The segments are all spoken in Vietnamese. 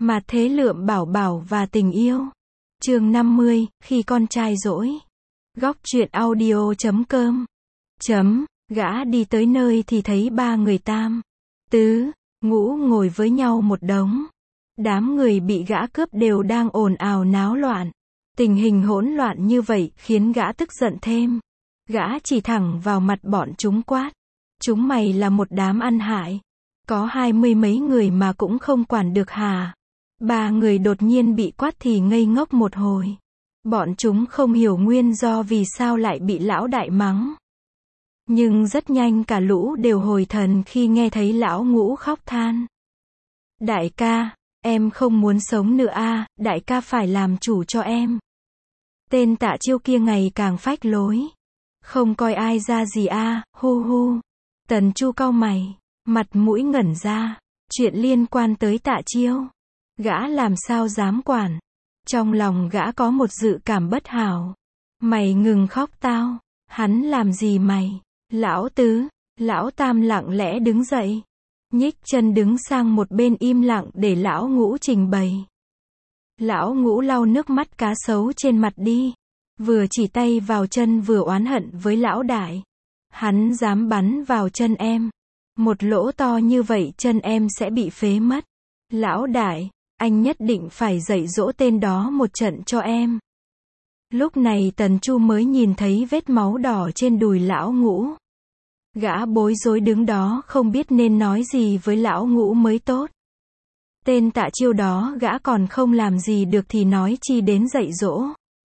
Mà thế lượm bảo bảo và tình yêu. Chương 50, khi con trai dỗi. Góc truyện audio.com. Gã đi tới nơi thì thấy ba người Tam, Tứ, Ngũ ngồi với nhau một đống. Đám người bị gã cướp đều đang ồn ào náo loạn. Tình hình hỗn loạn như vậy khiến gã tức giận thêm. Gã chỉ thẳng vào mặt bọn chúng quát. Chúng mày là một đám ăn hại. Có 20 mấy người mà cũng không quản được hả? Ba người đột nhiên bị quát thì ngây ngốc một hồi. Bọn chúng không hiểu nguyên do vì sao lại bị lão đại mắng. Nhưng rất nhanh cả lũ đều hồi thần khi nghe thấy lão Ngũ khóc than. Đại ca, em không muốn sống nữa a, đại ca phải làm chủ cho em. Tên Tạ Chiêu kia ngày càng phách lối. Không coi ai ra gì a, hu hu. Tần Chu cau mày, mặt mũi ngẩn ra. Chuyện liên quan tới Tạ Chiêu, gã làm sao dám quản. Trong lòng gã có một dự cảm bất hảo. Mày ngừng khóc tao. Hắn làm gì mày? Lão Tứ, lão Tam lặng lẽ đứng dậy. Nhích chân đứng sang một bên im lặng để lão Ngũ trình bày. Lão Ngũ lau nước mắt cá sấu trên mặt đi. Vừa chỉ tay vào chân vừa oán hận với lão đại. Hắn dám bắn vào chân em. Một lỗ to như vậy chân em sẽ bị phế mất. Lão đại, anh nhất định phải dạy dỗ tên đó một trận cho em. Lúc này Tần Chu mới nhìn thấy vết máu đỏ trên đùi lão Ngũ. Gã bối rối đứng đó không biết nên nói gì với lão Ngũ mới tốt. Tên Tạ Chiêu đó gã còn không làm gì được thì nói chi đến dạy dỗ.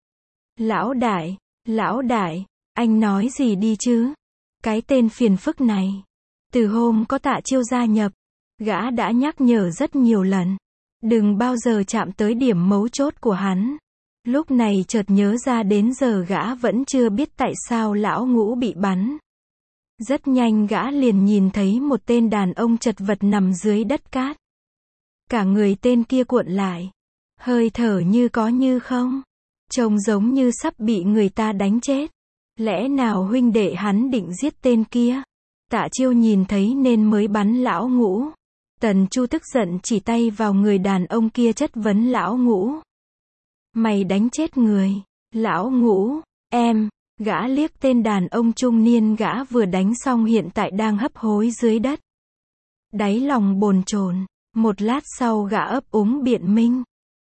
Lão đại, anh nói gì đi chứ? Cái tên phiền phức này. Từ hôm có Tạ Chiêu gia nhập, gã đã nhắc nhở rất nhiều lần. Đừng bao giờ chạm tới điểm mấu chốt của hắn. Lúc này chợt nhớ ra đến giờ gã vẫn chưa biết tại sao lão Ngũ bị bắn. Rất nhanh gã liền nhìn thấy một tên đàn ông chật vật nằm dưới đất cát. Cả người tên kia cuộn lại. Hơi thở như có như không. Trông giống như sắp bị người ta đánh chết. Lẽ nào huynh đệ hắn định giết tên kia? Tạ Chiêu nhìn thấy nên mới bắn lão Ngũ. Tần Chu tức giận chỉ tay vào người đàn ông kia chất vấn lão Ngũ. Mày đánh chết người. Lão Ngũ, em. Gã liếc tên đàn ông trung niên gã vừa đánh xong hiện tại đang hấp hối dưới đất. Đáy lòng bồn chồn. Một lát sau gã ấp úng biện minh.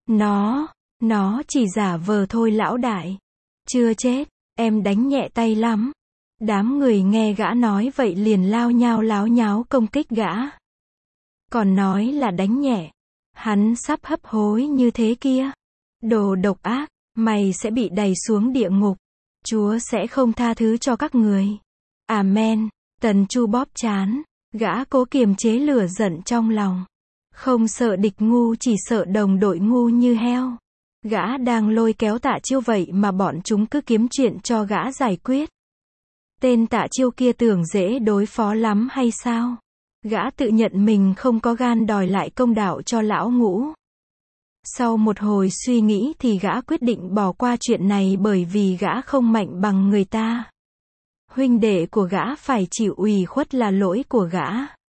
Nó chỉ giả vờ thôi lão đại. Chưa chết, em đánh nhẹ tay lắm. Đám người nghe gã nói vậy liền lao nhao láo nháo công kích gã. Còn nói là đánh nhẹ. Hắn sắp hấp hối như thế kia. Đồ độc ác, mày sẽ bị đày xuống địa ngục. Chúa sẽ không tha thứ cho các người. Amen. Tần Chu bóp trán. Gã cố kiềm chế lửa giận trong lòng. Không sợ địch ngu chỉ sợ đồng đội ngu như heo. Gã đang lôi kéo Tạ Chiêu vậy mà bọn chúng cứ kiếm chuyện cho gã giải quyết. Tên Tạ Chiêu kia tưởng dễ đối phó lắm hay sao? Gã tự nhận mình không có gan đòi lại công đạo cho lão Ngũ. Sau một hồi suy nghĩ thì gã quyết định bỏ qua chuyện này bởi vì gã không mạnh bằng người ta. Huynh đệ của gã phải chịu ủy khuất là lỗi của gã.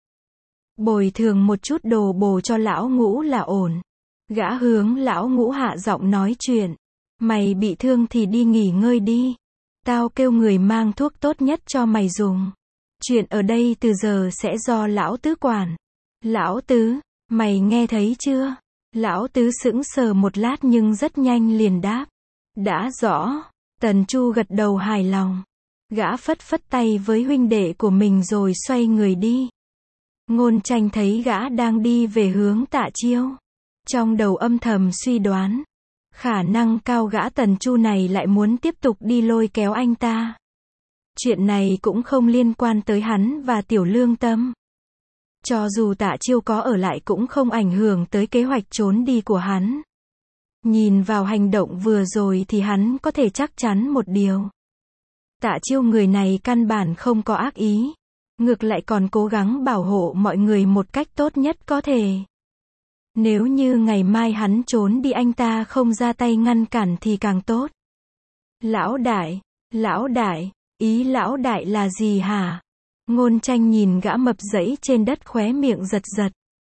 Bồi thường một chút đồ bổ cho lão Ngũ là ổn. Gã hướng lão Ngũ hạ giọng nói chuyện. Mày bị thương thì đi nghỉ ngơi đi. Tao kêu người mang thuốc tốt nhất cho mày dùng. Chuyện ở đây từ giờ sẽ do lão Tứ quản. Lão Tứ, mày nghe thấy chưa? Lão Tứ sững sờ một lát nhưng rất nhanh liền đáp. Đã rõ. Tần Chu gật đầu hài lòng. Gã phất phất tay với huynh đệ của mình rồi xoay người đi. Ngôn Tranh thấy gã đang đi về hướng Tạ Chiêu. Trong đầu âm thầm suy đoán. Khả năng cao gã Tần Chu này lại muốn tiếp tục đi lôi kéo anh ta. Chuyện này cũng không liên quan tới hắn và Tiểu Lương Tâm. Cho dù Tạ Chiêu có ở lại cũng không ảnh hưởng tới kế hoạch trốn đi của hắn. Nhìn vào hành động vừa rồi thì hắn có thể chắc chắn một điều. Tạ Chiêu người này căn bản không có ác ý. Ngược lại còn cố gắng bảo hộ mọi người một cách tốt nhất có thể. Nếu như ngày mai hắn trốn đi anh ta không ra tay ngăn cản thì càng tốt. Lão đại, ý lão đại là gì hả? Ngôn Tranh nhìn gã mập dẫy trên đất khóe miệng giật giật.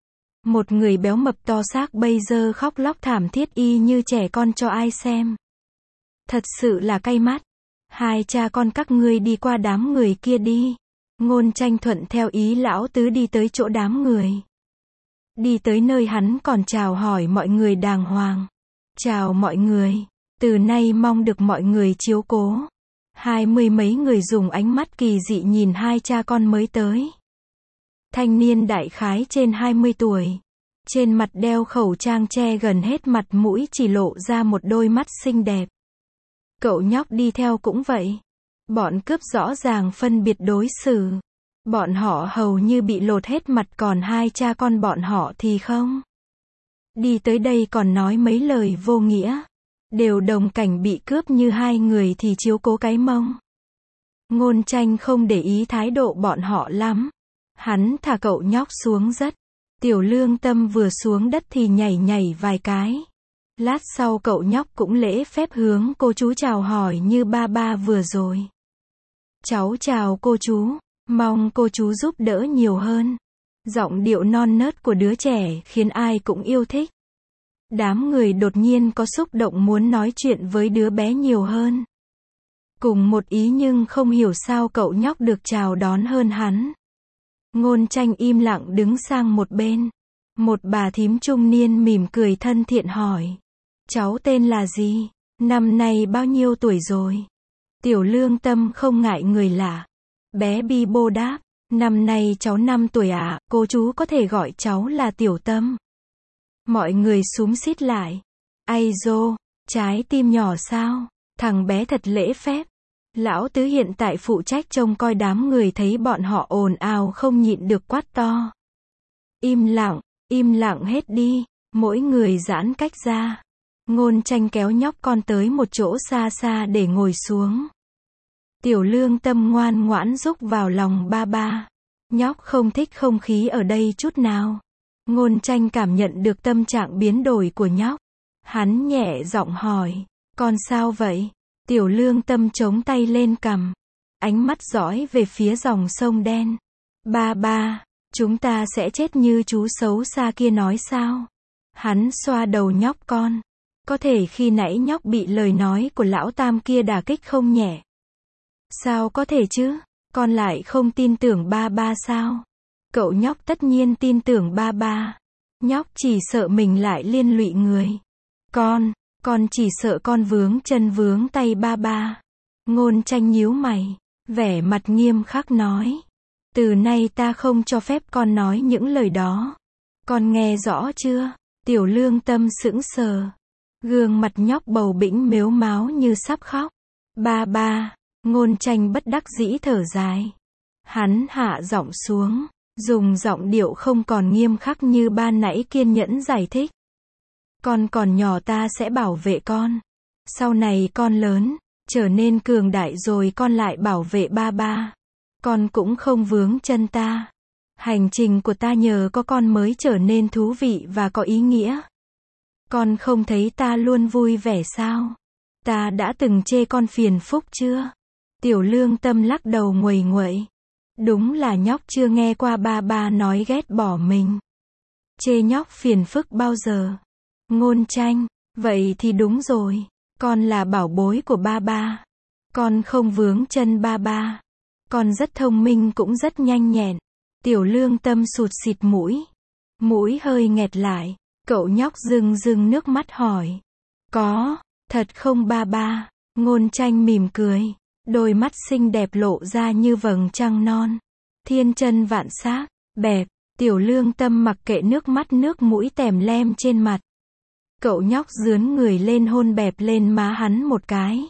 Một người béo mập to xác bây giờ khóc lóc thảm thiết y như trẻ con cho ai xem. Thật sự là cay mắt. Hai cha con các ngươi đi qua đám người kia đi. Ngôn Tranh thuận theo ý lão tứ đi tới chỗ đám người. Đi tới nơi hắn còn chào hỏi mọi người đàng hoàng. Chào mọi người. Từ nay mong được mọi người chiếu cố. 20 mấy người dùng ánh mắt kỳ dị nhìn hai cha con mới tới. Thanh niên đại khái trên 20 tuổi. Trên mặt đeo khẩu trang che gần hết mặt mũi chỉ lộ ra một đôi mắt xinh đẹp. Cậu nhóc đi theo cũng vậy. Bọn cướp rõ ràng phân biệt đối xử. Bọn họ hầu như bị lột hết mặt còn hai cha con bọn họ thì không. Đi tới đây còn nói mấy lời vô nghĩa. Đều đồng cảnh bị cướp như hai người thì chiếu cố cái mông. Ngôn Tranh không để ý thái độ bọn họ lắm. Hắn thả cậu nhóc xuống rất. Tiểu Lương Tâm vừa xuống đất thì nhảy nhảy vài cái. Lát sau cậu nhóc cũng lễ phép hướng cô chú chào hỏi như ba ba vừa rồi. Cháu chào cô chú, mong cô chú giúp đỡ nhiều hơn. Giọng điệu non nớt của đứa trẻ khiến ai cũng yêu thích. Đám người đột nhiên có xúc động muốn nói chuyện với đứa bé nhiều hơn. Cùng một ý nhưng không hiểu sao cậu nhóc được chào đón hơn hắn. Ngôn Tranh im lặng đứng sang một bên. Một bà thím trung niên mỉm cười thân thiện hỏi. Cháu tên là gì? Năm nay bao nhiêu tuổi rồi? Tiểu Lương Tâm không ngại người lạ. Bé Bi Bô đáp. Năm nay cháu 5 tuổi ạ, cô chú có thể gọi cháu là Tiểu Tâm. Mọi người xúm xít lại. Ai dô, trái tim nhỏ sao? Thằng bé thật lễ phép. Lão tứ hiện tại phụ trách trông coi đám người thấy bọn họ ồn ào không nhịn được quát to. Im lặng hết đi, mỗi người giãn cách ra. Ngôn Tranh kéo nhóc con tới một chỗ xa xa để ngồi xuống. Tiểu Lương Tâm ngoan ngoãn rúc vào lòng ba ba. Nhóc không thích không khí ở đây chút nào. Ngôn Tranh cảm nhận được tâm trạng biến đổi của nhóc. Hắn nhẹ giọng hỏi, con sao vậy? Tiểu Lương Tâm chống tay lên cằm. Ánh mắt dõi về phía dòng sông đen. Ba ba, chúng ta sẽ chết như chú xấu xa kia nói sao? Hắn xoa đầu nhóc con. Có thể khi nãy nhóc bị lời nói của lão tam kia đả kích không nhẹ. Sao có thể chứ? Con lại không tin tưởng ba ba sao? Cậu nhóc tất nhiên tin tưởng ba ba. Nhóc chỉ sợ mình lại liên lụy người. Con chỉ sợ con vướng chân vướng tay ba ba. Ngôn Tranh nhíu mày, vẻ mặt nghiêm khắc nói. Từ nay ta không cho phép con nói những lời đó. Con nghe rõ chưa? Tiểu Lương Tâm sững sờ. Gương mặt nhóc bầu bĩnh mếu máo như sắp khóc. Ba ba, Ngôn Tranh bất đắc dĩ thở dài. Hắn hạ giọng xuống, dùng giọng điệu không còn nghiêm khắc như ban nãy kiên nhẫn giải thích. Con còn nhỏ ta sẽ bảo vệ con. Sau này con lớn, trở nên cường đại rồi con lại bảo vệ ba ba. Con cũng không vướng chân ta. Hành trình của ta nhờ có con mới trở nên thú vị và có ý nghĩa. Con không thấy ta luôn vui vẻ sao? Ta đã từng chê con phiền phức chưa? Tiểu Lương Tâm lắc đầu nguầy nguậy. Đúng là nhóc chưa nghe qua ba ba nói ghét bỏ mình. Chê nhóc phiền phức bao giờ? Ngôn Tranh, vậy thì đúng rồi. Con là bảo bối của ba ba. Con không vướng chân ba ba. Con rất thông minh cũng rất nhanh nhẹn. Tiểu Lương Tâm sụt xịt mũi. Mũi hơi nghẹt lại. Cậu nhóc rưng rưng nước mắt hỏi. Có, thật không ba ba? Ngôn Tranh mỉm cười. Đôi mắt xinh đẹp lộ ra như vầng trăng non. Thiên chân vạn sắc, bẹp. Tiểu Lương Tâm mặc kệ nước mắt nước mũi tèm lem trên mặt. Cậu nhóc dướn người lên hôn bẹp lên má hắn một cái.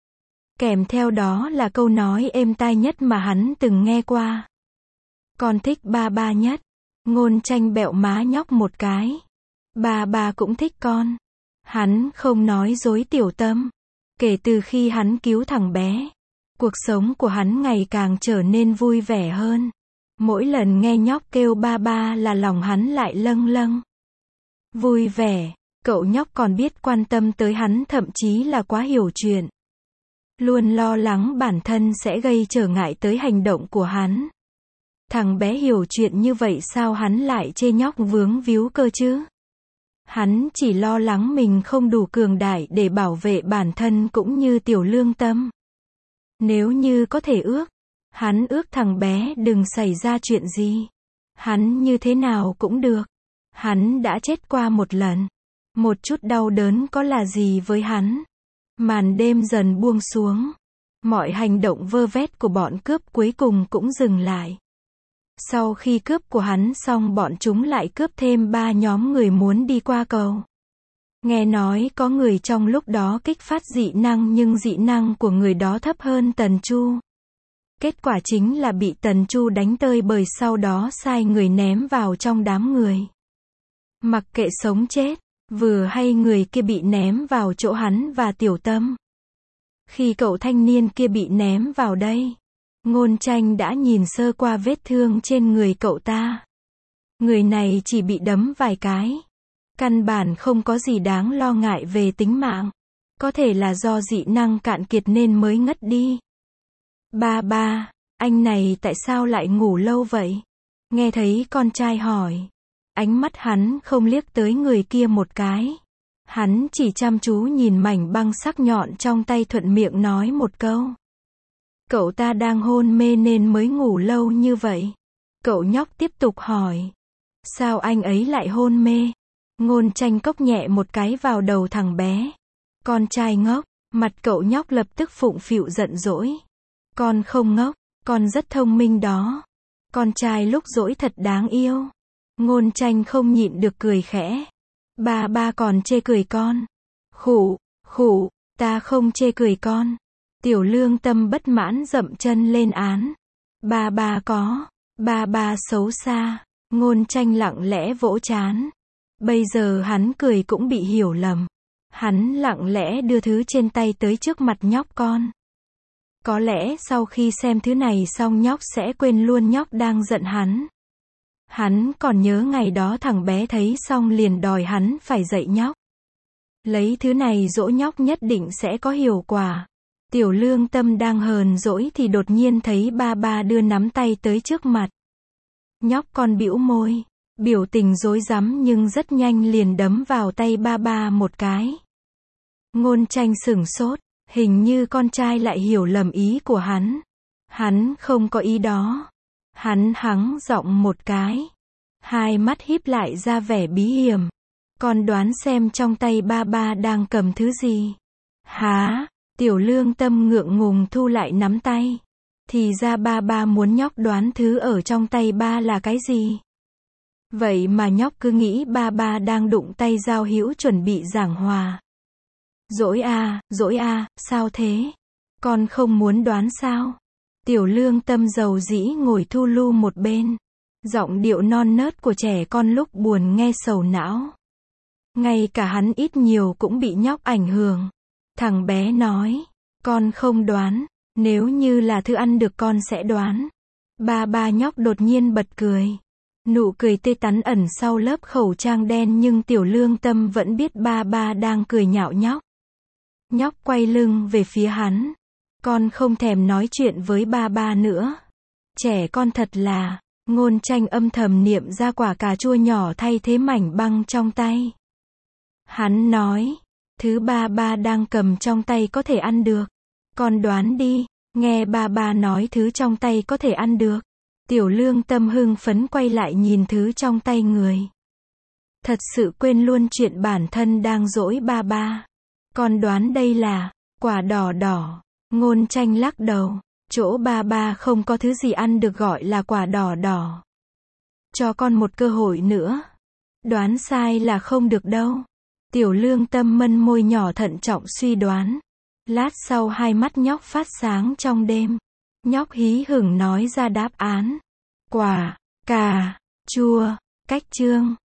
Kèm theo đó là câu nói êm tai nhất mà hắn từng nghe qua. Con thích ba ba nhất. Ngôn Tranh bẹo má nhóc một cái. Ba ba cũng thích con. Hắn không nói dối Tiểu Tâm. Kể từ khi hắn cứu thằng bé, cuộc sống của hắn ngày càng trở nên vui vẻ hơn. Mỗi lần nghe nhóc kêu ba ba là lòng hắn lại lâng lâng. Vui vẻ, cậu nhóc còn biết quan tâm tới hắn thậm chí là quá hiểu chuyện. Luôn lo lắng bản thân sẽ gây trở ngại tới hành động của hắn. Thằng bé hiểu chuyện như vậy sao hắn lại chê nhóc vướng víu cơ chứ? Hắn chỉ lo lắng mình không đủ cường đại để bảo vệ bản thân cũng như Tiểu Lương Tâm. Nếu như có thể ước, hắn ước thằng bé đừng xảy ra chuyện gì. Hắn như thế nào cũng được. Hắn đã chết qua một lần. Một chút đau đớn có là gì với hắn. Màn đêm dần buông xuống. Mọi hành động vơ vét của bọn cướp cuối cùng cũng dừng lại. Sau khi cướp của hắn xong bọn chúng lại cướp thêm 3 nhóm người muốn đi qua cầu. Nghe nói có người trong lúc đó kích phát dị năng nhưng dị năng của người đó thấp hơn Tần Chu. Kết quả chính là bị Tần Chu đánh tơi bời sau đó sai người ném vào trong đám người. Mặc kệ sống chết, vừa hay người kia bị ném vào chỗ hắn và Tiểu Tâm. Khi cậu thanh niên kia bị ném vào đây, Ngôn Tranh đã nhìn sơ qua vết thương trên người cậu ta. Người này chỉ bị đấm vài cái. Căn bản không có gì đáng lo ngại về tính mạng. Có thể là do dị năng cạn kiệt nên mới ngất đi. Ba, anh này tại sao lại ngủ lâu vậy? Nghe thấy con trai hỏi. Ánh mắt hắn không liếc tới người kia một cái. Hắn chỉ chăm chú nhìn mảnh băng sắc nhọn trong tay thuận miệng nói một câu. Cậu ta đang hôn mê nên mới ngủ lâu như vậy. Cậu nhóc tiếp tục hỏi. Sao anh ấy lại hôn mê? Ngôn Tranh cốc nhẹ một cái vào đầu thằng bé. Con trai ngốc, mặt cậu nhóc lập tức phụng phịu giận dỗi. Con không ngốc, con rất thông minh đó. Con trai lúc dỗi thật đáng yêu. Ngôn Tranh không nhịn được cười khẽ. Ba còn chê cười con. Khụ, ta không chê cười con. Tiểu Lương Tâm bất mãn dậm chân lên án. Ba có. Ba xấu xa. Ngôn Tranh lặng lẽ vỗ trán. Bây giờ hắn cười cũng bị hiểu lầm. Hắn lặng lẽ đưa thứ trên tay tới trước mặt nhóc con. Có lẽ sau khi xem thứ này xong nhóc sẽ quên luôn nhóc đang giận hắn. Hắn còn nhớ ngày đó thằng bé thấy xong liền đòi hắn phải dạy nhóc. Lấy thứ này dỗ nhóc nhất định sẽ có hiệu quả. Tiểu Lương Tâm đang hờn dỗi thì đột nhiên thấy ba đưa nắm tay tới trước mặt. Nhóc con bĩu môi, biểu tình rối rắm nhưng rất nhanh liền đấm vào tay ba một cái. Ngôn Tranh sửng sốt, hình như con trai lại hiểu lầm ý của hắn. Hắn không có ý đó. Hắn hắng giọng một cái. Hai mắt híp lại ra vẻ bí hiểm. Con đoán xem trong tay ba đang cầm thứ gì? Hả? Tiểu Lương Tâm ngượng ngùng thu lại nắm tay. Thì ra ba muốn nhóc đoán thứ ở trong tay ba là cái gì? Vậy mà nhóc cứ nghĩ ba đang đụng tay giao hữu chuẩn bị giảng hòa. Dỗi à, sao thế? Con không muốn đoán sao? Tiểu Lương Tâm dầu dĩ ngồi thu lu một bên. Giọng điệu non nớt của trẻ con lúc buồn nghe sầu não. Ngay cả hắn ít nhiều cũng bị nhóc ảnh hưởng. Thằng bé nói, con không đoán, nếu như là thứ ăn được con sẽ đoán. Ba nhóc đột nhiên bật cười. Nụ cười tê tắn ẩn sau lớp khẩu trang đen nhưng Tiểu Lương Tâm vẫn biết ba đang cười nhạo nhóc. Nhóc quay lưng về phía hắn. Con không thèm nói chuyện với ba nữa. Trẻ con thật là. Ngôn Tranh âm thầm niệm ra quả cà chua nhỏ thay thế mảnh băng trong tay. Hắn nói, thứ ba đang cầm trong tay có thể ăn được. Con đoán đi, nghe ba nói thứ trong tay có thể ăn được. Tiểu Lương Tâm hưng phấn quay lại nhìn thứ trong tay người. Thật sự quên luôn chuyện bản thân đang dỗi ba. Con đoán đây là quả đỏ đỏ. Ngôn Tranh lắc đầu. Chỗ ba không có thứ gì ăn được gọi là quả đỏ đỏ. Cho con một cơ hội nữa. Đoán sai là không được đâu. Tiểu Lương Tâm mân môi nhỏ thận trọng suy đoán. Lát sau hai mắt nhóc phát sáng trong đêm. Nhóc hí hửng nói ra đáp án. Quả cà chua. Cách chương